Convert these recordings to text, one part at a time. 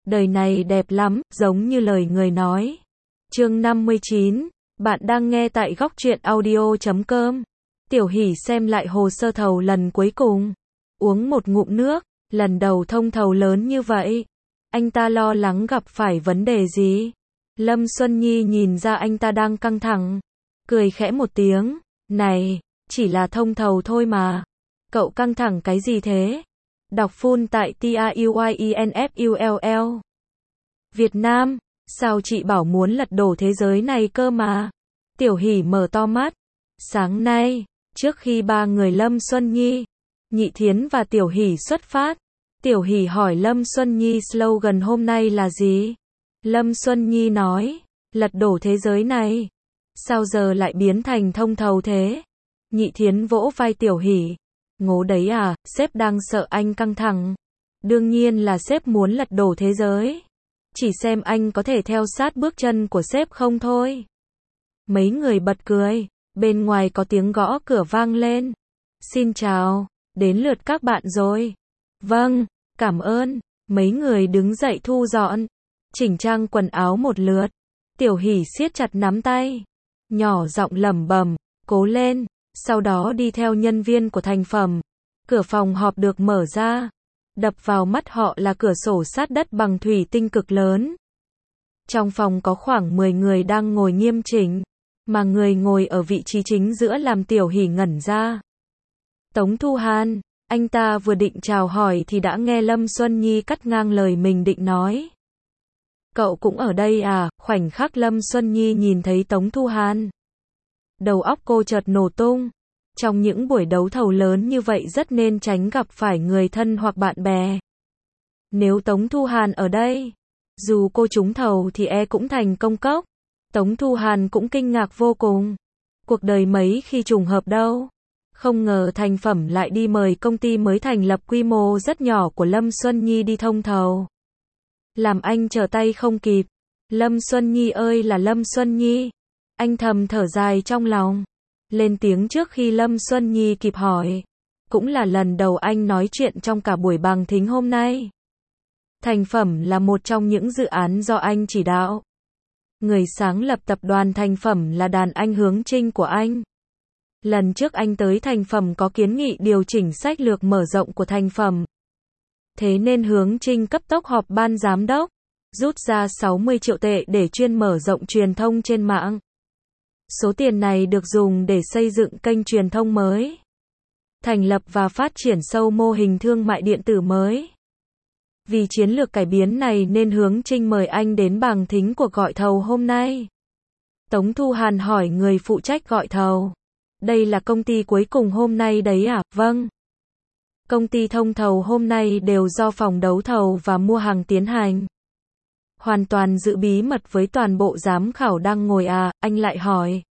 Đời này đẹp lắm, giống như lời người nói. Chương 59, bạn đang nghe tại góc truyện audio.com. Tiểu Hỷ xem lại hồ sơ thầu lần cuối cùng. Uống một ngụm nước, lần đầu thông thầu lớn như vậy. Anh ta lo lắng gặp phải vấn đề gì? Lâm Xuân Nhi nhìn ra anh ta đang căng thẳng. Cười khẽ một tiếng. Này, chỉ là thông thầu thôi mà. Cậu căng thẳng cái gì thế? Đọc full tại TRUYINFULL. Việt Nam, sao chị bảo muốn lật đổ thế giới này cơ mà? Tiểu Hỷ mở to mắt. Sáng nay, trước khi ba người Lâm Xuân Nhi, Nhị Thiến và Tiểu Hỷ xuất phát, Tiểu Hỷ hỏi Lâm Xuân Nhi slogan hôm nay là gì? Lâm Xuân Nhi nói, lật đổ thế giới này. Sao giờ lại biến thành thông thầu thế? Nhị Thiến vỗ vai Tiểu Hỷ. Ngố đấy à, sếp đang sợ anh căng thẳng. Đương nhiên là sếp muốn lật đổ thế giới. Chỉ xem anh có thể theo sát bước chân của sếp không thôi. Mấy người bật cười. Bên ngoài có tiếng gõ cửa vang lên. Xin chào, đến lượt các bạn rồi. Vâng, cảm ơn. Mấy người đứng dậy thu dọn, chỉnh trang quần áo một lượt. Tiểu Hỷ siết chặt nắm tay, nhỏ giọng lẩm bẩm, cố lên. Sau đó đi theo nhân viên của thành phẩm. Cửa phòng họp được mở ra. Đập vào mắt họ là cửa sổ sát đất bằng thủy tinh cực lớn. Trong phòng có khoảng 10 người đang ngồi nghiêm chỉnh, mà người ngồi ở vị trí chính giữa làm Tiểu Hỷ ngẩn ra. Tống Thu Hàn, anh ta vừa định chào hỏi thì đã nghe Lâm Xuân Nhi cắt ngang lời mình định nói. Cậu cũng ở đây à? Khoảnh khắc Lâm Xuân Nhi nhìn thấy Tống Thu Hàn, đầu óc cô chợt nổ tung. Trong những buổi đấu thầu lớn như vậy rất nên tránh gặp phải người thân hoặc bạn bè. Nếu Tống Thu Hàn ở đây, dù cô trúng thầu thì cũng thành công cốc. Tống Thu Hàn cũng kinh ngạc vô cùng. Cuộc đời mấy khi trùng hợp đâu. Không ngờ thành phẩm lại đi mời công ty mới thành lập quy mô rất nhỏ của Lâm Xuân Nhi đi thông thầu. Làm anh trở tay không kịp. Lâm Xuân Nhi ơi là Lâm Xuân Nhi. Anh thầm thở dài trong lòng. Lên tiếng trước khi Lâm Xuân Nhi kịp hỏi. Cũng là lần đầu anh nói chuyện trong cả buổi bằng thính hôm nay. Thành phẩm là một trong những dự án do anh chỉ đạo. Người sáng lập tập đoàn thành phẩm là đàn anh Hướng Trinh của anh. Lần trước anh tới thành phẩm có kiến nghị điều chỉnh sách lược mở rộng của thành phẩm. Thế nên Hướng Trinh cấp tốc họp ban giám đốc, rút ra 60 triệu tệ để chuyên mở rộng truyền thông trên mạng. Số tiền này được dùng để xây dựng kênh truyền thông mới, thành lập và phát triển sâu mô hình thương mại điện tử mới. Vì chiến lược cải biến này nên Hướng Trinh mời anh đến bằng thính cuộc gọi thầu hôm nay. Tống Thu Hàn hỏi người phụ trách gọi thầu. Đây là công ty cuối cùng hôm nay đấy à? Vâng. Công ty thông thầu hôm nay đều do phòng đấu thầu và mua hàng tiến hành. Hoàn toàn giữ bí mật với toàn bộ giám khảo đang ngồi à? Anh lại hỏi.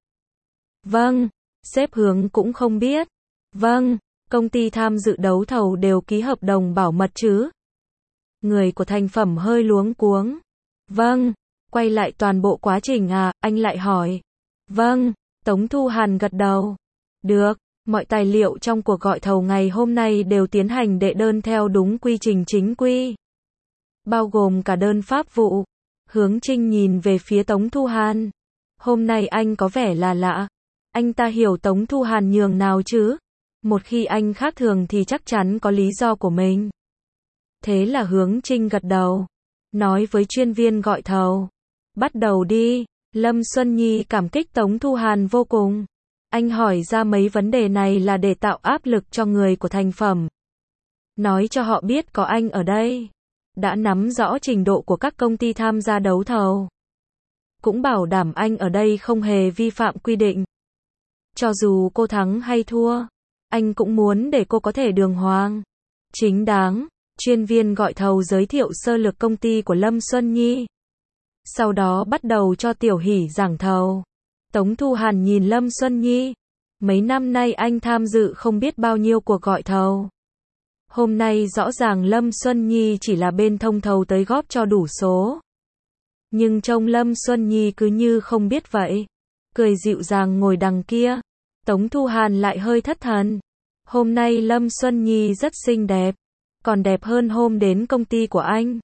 Vâng. Sếp Hướng cũng không biết. Vâng. Công ty tham dự đấu thầu đều ký hợp đồng bảo mật chứ? Người của thành phẩm hơi luống cuống. Vâng. Quay lại toàn bộ quá trình à? Anh lại hỏi. Vâng. Tống Thu Hàn gật đầu. Được. Mọi tài liệu trong cuộc gọi thầu ngày hôm nay đều tiến hành đệ đơn theo đúng quy trình chính quy, bao gồm cả đơn pháp vụ. Hướng Trinh nhìn về phía Tống Thu Hàn. Hôm nay anh có vẻ là lạ. Anh ta hiểu Tống Thu Hàn nhường nào chứ? Một khi anh khác thường thì chắc chắn có lý do của mình. Thế là Hướng Trinh gật đầu, nói với chuyên viên gọi thầu. Bắt đầu đi. Lâm Xuân Nhi cảm kích Tống Thu Hàn vô cùng. Anh hỏi ra mấy vấn đề này là để tạo áp lực cho người của thành phẩm. Nói cho họ biết có anh ở đây. Đã nắm rõ trình độ của các công ty tham gia đấu thầu. Cũng bảo đảm anh ở đây không hề vi phạm quy định. Cho dù cô thắng hay thua, anh cũng muốn để cô có thể đường hoàng, chính đáng. Chuyên viên gọi thầu giới thiệu sơ lược công ty của Lâm Xuân Nhi. Sau đó bắt đầu cho Tiểu Hỷ giảng thầu. Tống Thu Hàn nhìn Lâm Xuân Nhi. Mấy năm nay anh tham dự không biết bao nhiêu cuộc gọi thầu. Hôm nay rõ ràng Lâm Xuân Nhi chỉ là bên thông thầu tới góp cho đủ số. Nhưng trông Lâm Xuân Nhi cứ như không biết vậy. Cười dịu dàng ngồi đằng kia. Tống Thu Hàn lại hơi thất thần. Hôm nay Lâm Xuân Nhi rất xinh đẹp. Còn đẹp hơn hôm đến công ty của anh.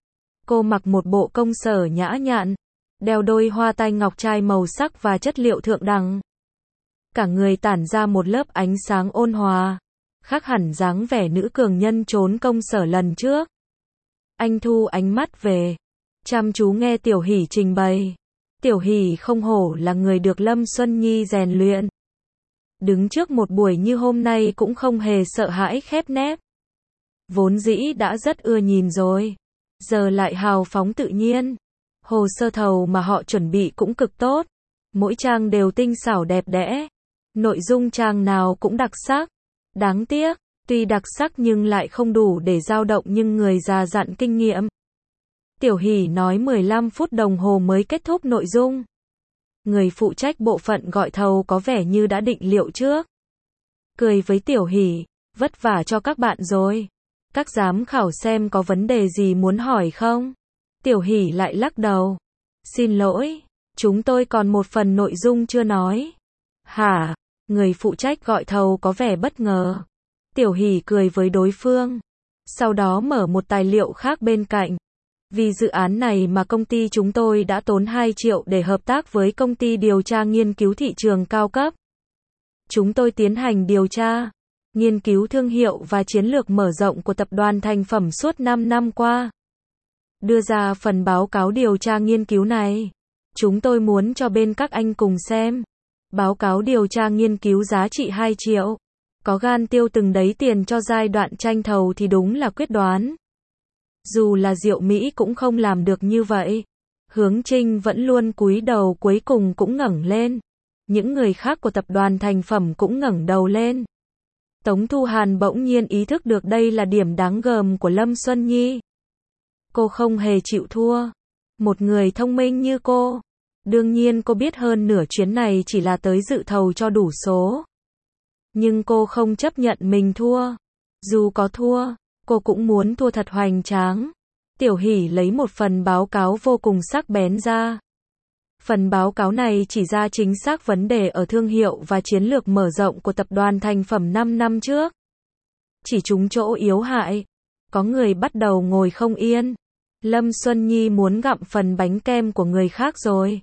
Cô mặc một bộ công sở nhã nhặn, đeo đôi hoa tai ngọc trai màu sắc và chất liệu thượng đẳng. Cả người tản ra một lớp ánh sáng ôn hòa, khác hẳn dáng vẻ nữ cường nhân trốn công sở lần trước. Anh thu ánh mắt về, chăm chú nghe Tiểu Hỷ trình bày. Tiểu Hỷ không hổ là người được Lâm Xuân Nhi rèn luyện. Đứng trước một buổi như hôm nay cũng không hề sợ hãi khép nép. Vốn dĩ đã rất ưa nhìn rồi, giờ lại hào phóng tự nhiên. Hồ sơ thầu mà họ chuẩn bị cũng cực tốt, mỗi trang đều tinh xảo đẹp đẽ, nội dung trang nào cũng đặc sắc. Đáng tiếc, tuy đặc sắc nhưng lại không đủ để dao động nhưng người già dặn kinh nghiệm. Tiểu Hỷ nói 15 phút đồng hồ mới kết thúc nội dung. Người phụ trách bộ phận gọi thầu có vẻ như đã định liệu trước. Cười với Tiểu Hỷ, vất vả cho các bạn rồi. Các giám khảo xem có vấn đề gì muốn hỏi không? Tiểu Hỷ lại lắc đầu. Xin lỗi, chúng tôi còn một phần nội dung chưa nói. Hả? Người phụ trách gọi thầu có vẻ bất ngờ. Tiểu Hỷ cười với đối phương. Sau đó mở một tài liệu khác bên cạnh. Vì dự án này mà công ty chúng tôi đã tốn 2 triệu để hợp tác với công ty điều tra nghiên cứu thị trường cao cấp. Chúng tôi tiến hành điều tra, nghiên cứu thương hiệu và chiến lược mở rộng của tập đoàn thành phẩm suốt 5 năm qua. Đưa ra phần báo cáo điều tra nghiên cứu này. Chúng tôi muốn cho bên các anh cùng xem. Báo cáo điều tra nghiên cứu giá trị 2 triệu. Có gan tiêu từng đấy tiền cho giai đoạn tranh thầu thì đúng là quyết đoán. Dù là Diệu Mỹ cũng không làm được như vậy. Hướng Trinh vẫn luôn cúi đầu, cuối cùng cũng ngẩng lên. Những người khác của tập đoàn thành phẩm cũng ngẩng đầu lên. Tống Thu Hàn bỗng nhiên ý thức được đây là điểm đáng gờm của Lâm Xuân Nhi. Cô không hề chịu thua. Một người thông minh như cô. Đương nhiên cô biết hơn nửa chuyến này chỉ là tới dự thầu cho đủ số. Nhưng cô không chấp nhận mình thua. Dù có thua, cô cũng muốn thua thật hoành tráng. Tiểu Hỷ lấy một phần báo cáo vô cùng sắc bén ra. Phần báo cáo này chỉ ra chính xác vấn đề ở thương hiệu và chiến lược mở rộng của tập đoàn thành phẩm 5 năm trước. Chỉ trúng chỗ yếu hại. Có người bắt đầu ngồi không yên. Lâm Xuân Nhi muốn gặm phần bánh kem của người khác rồi.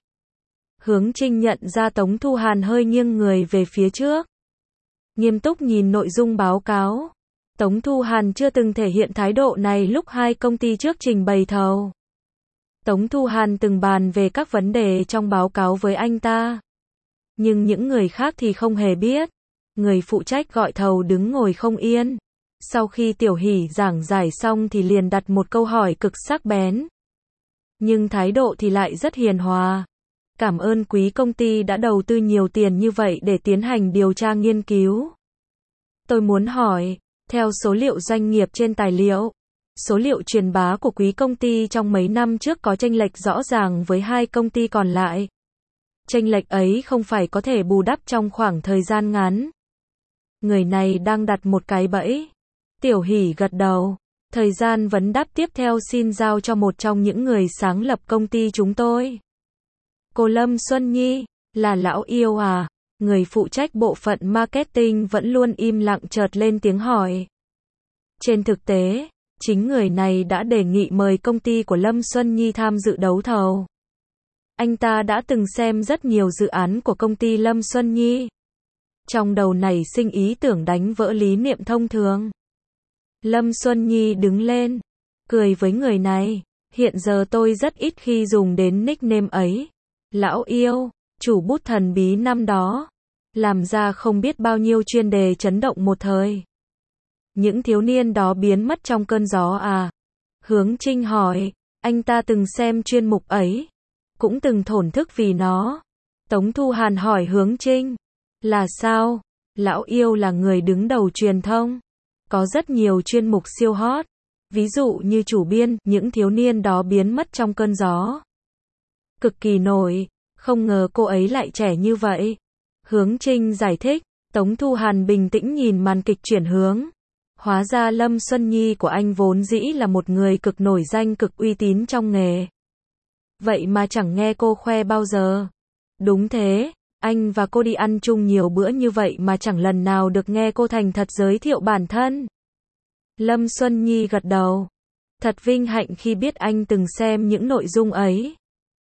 Hướng Trinh nhận ra Tống Thu Hàn hơi nghiêng người về phía trước. Nghiêm túc nhìn nội dung báo cáo. Tống Thu Hàn chưa từng thể hiện thái độ này lúc hai công ty trước trình bày thầu. Tống Thu Hàn từng bàn về các vấn đề trong báo cáo với anh ta. Nhưng những người khác thì không hề biết. Người phụ trách gọi thầu đứng ngồi không yên. Sau khi Tiểu Hỷ giảng giải xong thì liền đặt một câu hỏi cực sắc bén. Nhưng thái độ thì lại rất hiền hòa. Cảm ơn quý công ty đã đầu tư nhiều tiền như vậy để tiến hành điều tra nghiên cứu. Tôi muốn hỏi, theo số liệu doanh nghiệp trên tài liệu, số liệu truyền bá của quý công ty trong mấy năm trước có chênh lệch rõ ràng với hai công ty còn lại. Chênh lệch ấy không phải có thể bù đắp trong khoảng thời gian ngắn. Người này đang đặt một cái bẫy. Tiểu Hỷ gật đầu. Thời gian vấn đáp tiếp theo xin giao cho một trong những người sáng lập công ty chúng tôi. Cô Lâm Xuân Nhi, là lão yêu à? Người phụ trách bộ phận marketing vẫn luôn im lặng chợt lên tiếng hỏi. Trên thực tế, chính người này đã đề nghị mời công ty của Lâm Xuân Nhi tham dự đấu thầu. Anh ta đã từng xem rất nhiều dự án của công ty Lâm Xuân Nhi. Trong đầu nảy sinh ý tưởng đánh vỡ lý niệm thông thường. Lâm Xuân Nhi đứng lên, cười với người này. Hiện giờ tôi rất ít khi dùng đến nickname ấy. Lão yêu, chủ bút thần bí năm đó. Làm ra không biết bao nhiêu chuyên đề chấn động một thời. Những thiếu niên đó biến mất trong cơn gió à? Hướng Trinh hỏi, anh ta từng xem chuyên mục ấy. Cũng từng thổn thức vì nó. Tống Thu Hàn hỏi Hướng Trinh. Là sao? Lão yêu là người đứng đầu truyền thông. Có rất nhiều chuyên mục siêu hot. Ví dụ như chủ biên, những thiếu niên đó biến mất trong cơn gió. Cực kỳ nổi, không ngờ cô ấy lại trẻ như vậy. Hướng Trinh giải thích, Tống Thu Hàn bình tĩnh nhìn màn kịch chuyển hướng. Hóa ra Lâm Xuân Nhi của anh vốn dĩ là một người cực nổi danh, cực uy tín trong nghề. Vậy mà chẳng nghe cô khoe bao giờ. Đúng thế, anh và cô đi ăn chung nhiều bữa như vậy mà chẳng lần nào được nghe cô thành thật giới thiệu bản thân. Lâm Xuân Nhi gật đầu. Thật vinh hạnh khi biết anh từng xem những nội dung ấy.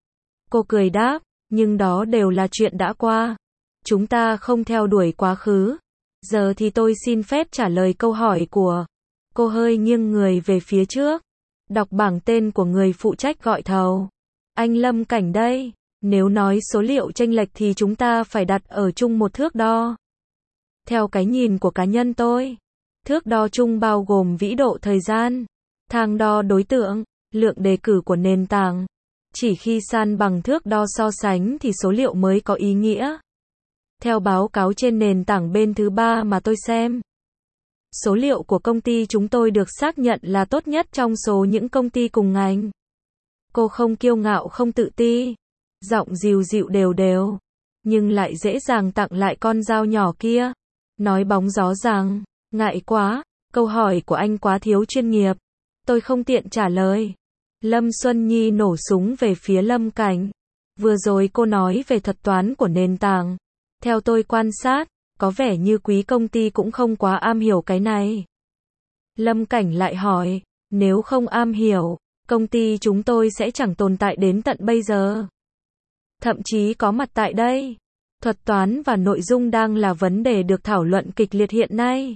Cô cười đáp, nhưng đó đều là chuyện đã qua. Chúng ta không theo đuổi quá khứ. Giờ thì tôi xin phép trả lời câu hỏi của. Cô hơi nghiêng người về phía trước. Đọc bảng tên của người phụ trách gọi thầu. Anh Lâm Cảnh đây. Nếu nói số liệu chênh lệch thì chúng ta phải đặt ở chung một thước đo. Theo cái nhìn của cá nhân tôi, thước đo chung bao gồm vĩ độ thời gian, thang đo đối tượng, lượng đề cử của nền tảng. Chỉ khi san bằng thước đo so sánh thì số liệu mới có ý nghĩa. Theo báo cáo trên nền tảng bên thứ ba mà tôi xem, số liệu của công ty chúng tôi được xác nhận là tốt nhất trong số những công ty cùng ngành. Cô không kiêu ngạo không tự ti, giọng dịu dịu đều đều, nhưng lại dễ dàng tặng lại con dao nhỏ kia. Nói bóng gió rằng, ngại quá, câu hỏi của anh quá thiếu chuyên nghiệp. Tôi không tiện trả lời. Lâm Xuân Nhi nổ súng về phía Lâm Cảnh. Vừa rồi cô nói về thuật toán của nền tảng. Theo tôi quan sát, có vẻ như quý công ty cũng không quá am hiểu cái này. Lâm Cảnh lại hỏi, nếu không am hiểu, công ty chúng tôi sẽ chẳng tồn tại đến tận bây giờ. Thậm chí có mặt tại đây. Thuật toán và nội dung đang là vấn đề được thảo luận kịch liệt hiện nay.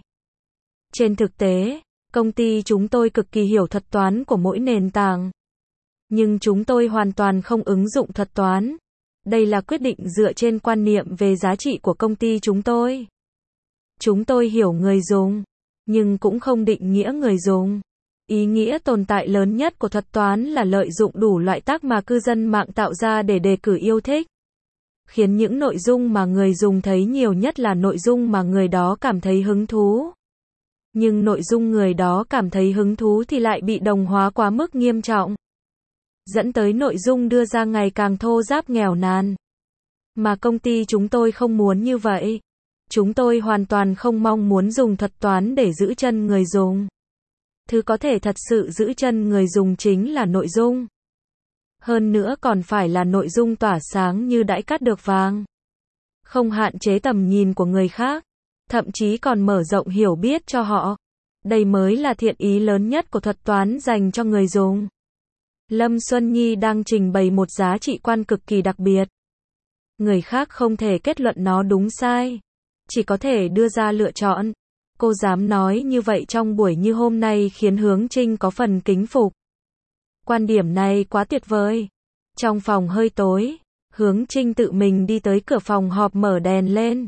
Trên thực tế, công ty chúng tôi cực kỳ hiểu thuật toán của mỗi nền tảng. Nhưng chúng tôi hoàn toàn không ứng dụng thuật toán. Đây là quyết định dựa trên quan niệm về giá trị của công ty chúng tôi. Chúng tôi hiểu người dùng, nhưng cũng không định nghĩa người dùng. Ý nghĩa tồn tại lớn nhất của thuật toán là lợi dụng đủ loại tác mà cư dân mạng tạo ra để đề cử yêu thích. Khiến những nội dung mà người dùng thấy nhiều nhất là nội dung mà người đó cảm thấy hứng thú. Nhưng nội dung người đó cảm thấy hứng thú thì lại bị đồng hóa quá mức nghiêm trọng. Dẫn tới nội dung đưa ra ngày càng thô ráp nghèo nàn. Mà công ty chúng tôi không muốn như vậy. Chúng tôi hoàn toàn không mong muốn dùng thuật toán để giữ chân người dùng. Thứ có thể thật sự giữ chân người dùng chính là nội dung. Hơn nữa còn phải là nội dung tỏa sáng như đãi cát được vàng. Không hạn chế tầm nhìn của người khác, thậm chí còn mở rộng hiểu biết cho họ. Đây mới là thiện ý lớn nhất của thuật toán dành cho người dùng. Lâm Xuân Nhi đang trình bày một giá trị quan cực kỳ đặc biệt. Người khác không thể kết luận nó đúng sai, chỉ có thể đưa ra lựa chọn. Cô dám nói như vậy trong buổi như hôm nay khiến Hướng Trinh có phần kính phục. Quan điểm này quá tuyệt vời. Trong phòng hơi tối, Hướng Trinh tự mình đi tới cửa phòng họp mở đèn lên.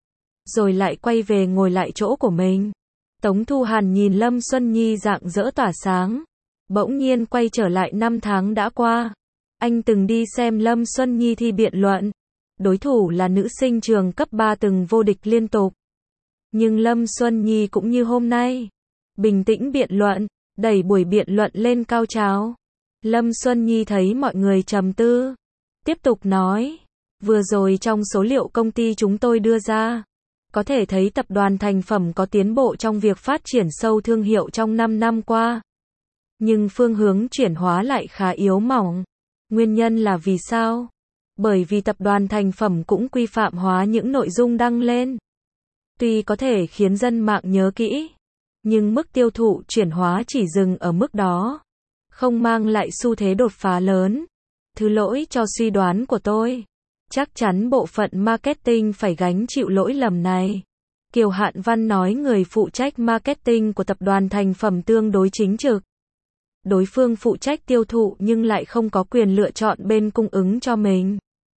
Rồi lại quay về ngồi lại chỗ của mình. Tống Thu Hàn nhìn Lâm Xuân Nhi rạng rỡ tỏa sáng. Bỗng nhiên quay trở lại 5 tháng đã qua. Anh từng đi xem Lâm Xuân Nhi thi biện luận. Đối thủ là nữ sinh trường cấp 3 từng vô địch liên tục. Nhưng Lâm Xuân Nhi cũng như hôm nay. Bình tĩnh biện luận, đẩy buổi biện luận lên cao trào. Lâm Xuân Nhi thấy mọi người trầm tư. Tiếp tục nói. Vừa rồi trong số liệu công ty chúng tôi đưa ra, có thể thấy tập đoàn thành phẩm có tiến bộ trong việc phát triển sâu thương hiệu trong 5 năm qua. Nhưng phương hướng chuyển hóa lại khá yếu mỏng. Nguyên nhân là vì sao? Bởi vì tập đoàn thành phẩm cũng quy phạm hóa những nội dung đăng lên. Tuy có thể khiến dân mạng nhớ kỹ, nhưng mức tiêu thụ chuyển hóa chỉ dừng ở mức đó. Không mang lại xu thế đột phá lớn. Thứ lỗi cho suy đoán của tôi. Chắc chắn bộ phận marketing phải gánh chịu lỗi lầm này. Kiều Hạn Văn nói người phụ trách marketing của tập đoàn thành phẩm tương đối chính trực. Đối phương phụ trách tiêu thụ nhưng lại không có quyền lựa chọn bên cung ứng cho mình.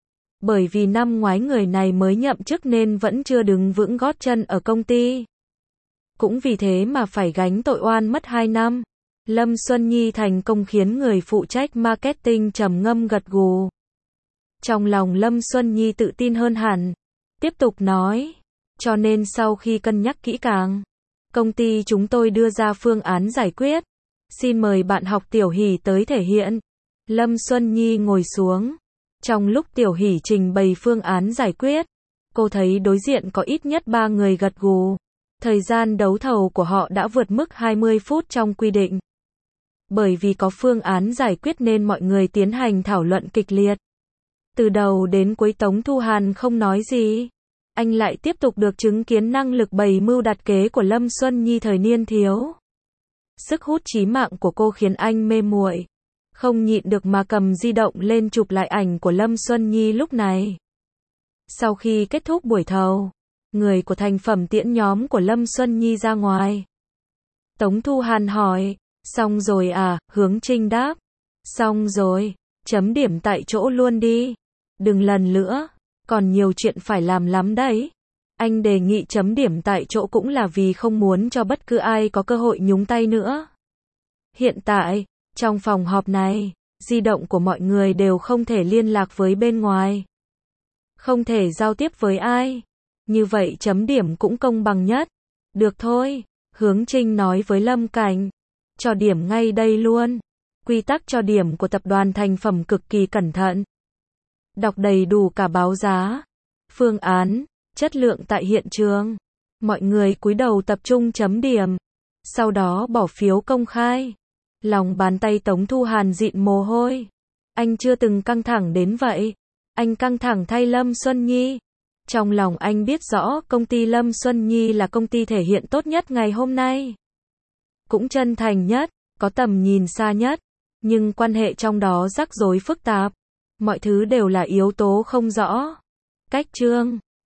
Bởi vì năm ngoái người này mới nhậm chức nên vẫn chưa đứng vững gót chân ở công ty. Cũng vì thế mà phải gánh tội oan mất 2 năm. Lâm Xuân Nhi thành công khiến người phụ trách marketing trầm ngâm gật gù. Trong lòng Lâm Xuân Nhi tự tin hơn hẳn. Tiếp tục nói. Cho nên sau khi cân nhắc kỹ càng, công ty chúng tôi đưa ra phương án giải quyết. Xin mời bạn học Tiểu Hỷ tới thể hiện. Lâm Xuân Nhi ngồi xuống. Trong lúc Tiểu Hỷ trình bày phương án giải quyết, cô thấy đối diện có ít nhất 3 người gật gù. Thời gian đấu thầu của họ đã vượt mức 20 phút trong quy định. Bởi vì có phương án giải quyết nên mọi người tiến hành thảo luận kịch liệt. Từ đầu đến cuối Tống Thu Hàn không nói gì. Anh lại tiếp tục được chứng kiến năng lực bày mưu đặt kế của Lâm Xuân Nhi thời niên thiếu. Sức hút chí mạng của cô khiến anh mê muội, không nhịn được mà cầm di động lên chụp lại ảnh của Lâm Xuân Nhi lúc này. Sau khi kết thúc buổi thầu, người của thành phẩm tiễn nhóm của Lâm Xuân Nhi ra ngoài. Tống Thu Hàn hỏi, xong rồi à? Hướng Trinh đáp, xong rồi, chấm điểm tại chỗ luôn đi. Đừng lần nữa, còn nhiều chuyện phải làm lắm đấy. Anh đề nghị chấm điểm tại chỗ cũng là vì không muốn cho bất cứ ai có cơ hội nhúng tay nữa. Hiện tại, trong phòng họp này, di động của mọi người đều không thể liên lạc với bên ngoài. Không thể giao tiếp với ai. Như vậy chấm điểm cũng công bằng nhất. Được thôi, Hướng Trinh nói với Lâm Cảnh. Cho điểm ngay đây luôn. Quy tắc cho điểm của tập đoàn thành phẩm cực kỳ cẩn thận. Đọc đầy đủ cả báo giá, phương án, chất lượng tại hiện trường. Mọi người cúi đầu tập trung chấm điểm. Sau đó bỏ phiếu công khai. Lòng bàn tay Tống Thu Hàn dịn mồ hôi. Anh chưa từng căng thẳng đến vậy. Anh căng thẳng thay Lâm Xuân Nhi. Trong lòng anh biết rõ công ty Lâm Xuân Nhi là công ty thể hiện tốt nhất ngày hôm nay. Cũng chân thành nhất, có tầm nhìn xa nhất. Nhưng quan hệ trong đó rắc rối phức tạp. Mọi thứ đều là yếu tố không rõ. Cách chương